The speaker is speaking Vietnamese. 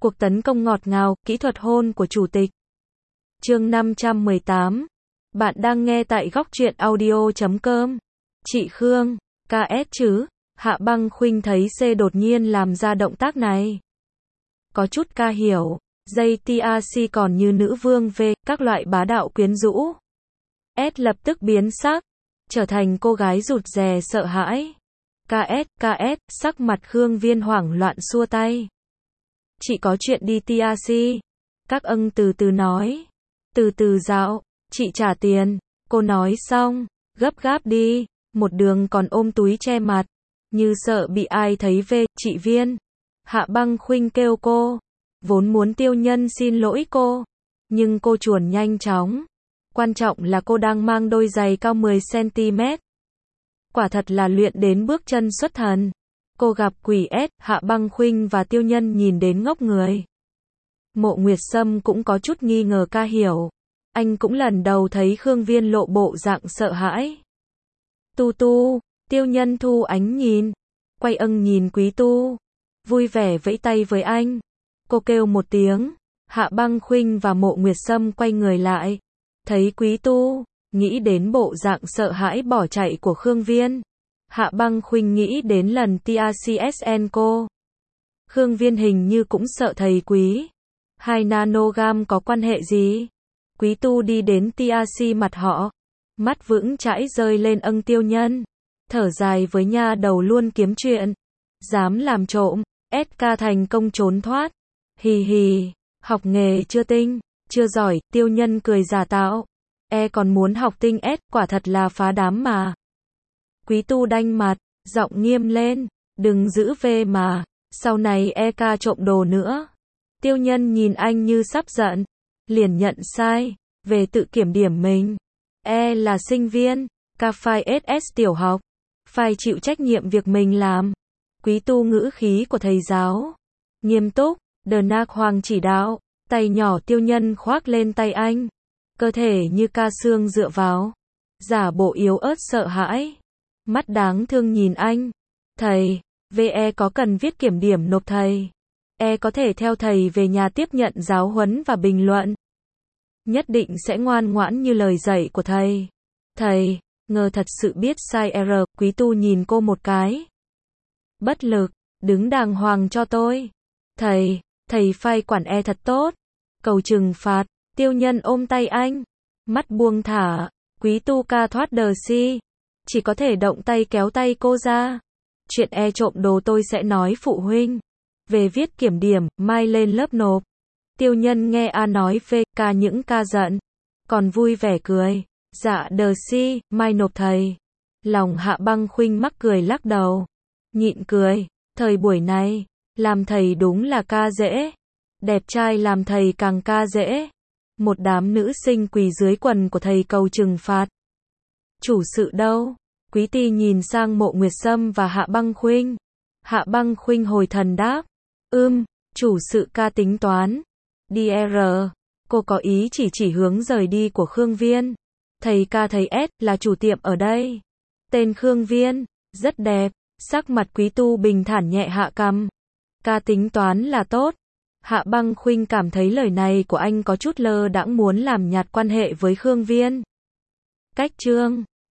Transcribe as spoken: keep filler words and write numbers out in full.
Cuộc tấn công ngọt ngào, kỹ thuật hôn của chủ tịch. Chương năm trăm mười tám. Bạn đang nghe tại góc truyện audio chấm com. Chị Khương, ca ét chứ? Hạ Băng Khuynh thấy C đột nhiên làm ra động tác này. Có chút ca hiểu, dây tê rờ xê còn như nữ vương V, các loại bá đạo quyến rũ. S lập tức biến sắc, trở thành cô gái rụt rè sợ hãi. ca ét, ca ét, sắc mặt Khương Viên hoảng loạn xua tay. Chị có chuyện đi tê rờ xê. Các âng từ từ nói. Từ từ dạo, chị trả tiền. Cô nói xong, gấp gáp đi, một đường còn ôm túi che mặt, như sợ bị ai thấy về, chị Viên. Hạ Băng Khuynh kêu cô, vốn muốn Tiêu Nhân xin lỗi cô, nhưng cô chuồn nhanh chóng. Quan trọng là cô đang mang đôi giày cao mười xăng-ti-mét. Quả thật là luyện đến bước chân xuất thần. Cô gặp quỷ S, Hạ Băng Khuynh và Tiêu Nhân nhìn đến ngốc người. Mộ Nguyệt Sâm cũng có chút nghi ngờ ca hiểu. Anh cũng lần đầu thấy Khương Viên lộ bộ dạng sợ hãi. Tu Tu, Tiêu Nhân thu ánh nhìn. Quay âng nhìn Quý Tu. Vui vẻ vẫy tay với anh. Cô kêu một tiếng. Hạ Băng Khuynh và Mộ Nguyệt Sâm quay người lại. Thấy Quý Tu, nghĩ đến bộ dạng sợ hãi bỏ chạy của Khương Viên. Hạ Băng Khuynh nghĩ đến lần tê rờ xê ét en cô. Khương Viên hình như cũng sợ thầy Quý. Hai nanogam có quan hệ gì? Quý Tu đi đến tê rờ xê mặt họ. Mắt vững chãi rơi lên âng Tiêu Nhân. Thở dài với nha đầu luôn kiếm chuyện. Dám làm trộm, ét ca thành công trốn thoát. Hì hì, học nghề chưa tinh, chưa giỏi, Tiêu Nhân cười giả tạo. E còn muốn học tinh S, quả thật là phá đám mà. Quý Tu đanh mặt, giọng nghiêm lên, đừng giữ về mà, sau này e ca trộm đồ nữa. Tiêu Nhân nhìn anh như sắp giận, liền nhận sai, về tự kiểm điểm mình. E là sinh viên, ca phải ét ét tiểu học, phải chịu trách nhiệm việc mình làm. Quý Tu ngữ khí của thầy giáo, nghiêm túc, đờ nạc hoàng chỉ đạo, tay nhỏ Tiêu Nhân khoác lên tay anh, cơ thể như ca xương dựa vào, giả bộ yếu ớt sợ hãi. Mắt đáng thương nhìn anh. Thầy, vê e có cần viết kiểm điểm nộp thầy. E có thể theo thầy về nhà tiếp nhận giáo huấn và bình luận. Nhất định sẽ ngoan ngoãn như lời dạy của thầy. Thầy, ngờ thật sự biết sai R, Quý Tu nhìn cô một cái. Bất lực, đứng đàng hoàng cho tôi. Thầy, thầy phải quản e thật tốt. Cầu trừng phạt, Tiêu Nhân ôm tay anh. Mắt buông thả, Quý Tu ca thoát đờ si. Chỉ có thể động tay kéo tay cô ra. Chuyện e trộm đồ tôi sẽ nói phụ huynh. Về viết kiểm điểm, mai lên lớp nộp. Tiêu Nhân nghe A nói phê, ca những ca giận. Còn vui vẻ cười. Dạ đờ si, mai nộp thầy. Lòng Hạ Băng Khuynh mắc cười lắc đầu. Nhịn cười, thời buổi này, làm thầy đúng là ca dễ. Đẹp trai làm thầy càng ca dễ. Một đám nữ sinh quỳ dưới quần của thầy cầu trừng phạt. Chủ sự đâu? Quý Ti nhìn sang Mộ Nguyệt Sâm và Hạ Băng Khuynh. Hạ Băng Khuynh hồi thần đáp. Ưm, chủ sự ca tính toán. đê rờ. Cô có ý chỉ chỉ hướng rời đi của Khương Viên. Thầy ca thầy S là chủ tiệm ở đây. Tên Khương Viên, rất đẹp. Sắc mặt Quý Tu bình thản nhẹ hạ cằm. Ca tính toán là tốt. Hạ Băng Khuynh cảm thấy lời này của anh có chút lơ đãng muốn làm nhạt quan hệ với Khương Viên. Cách chương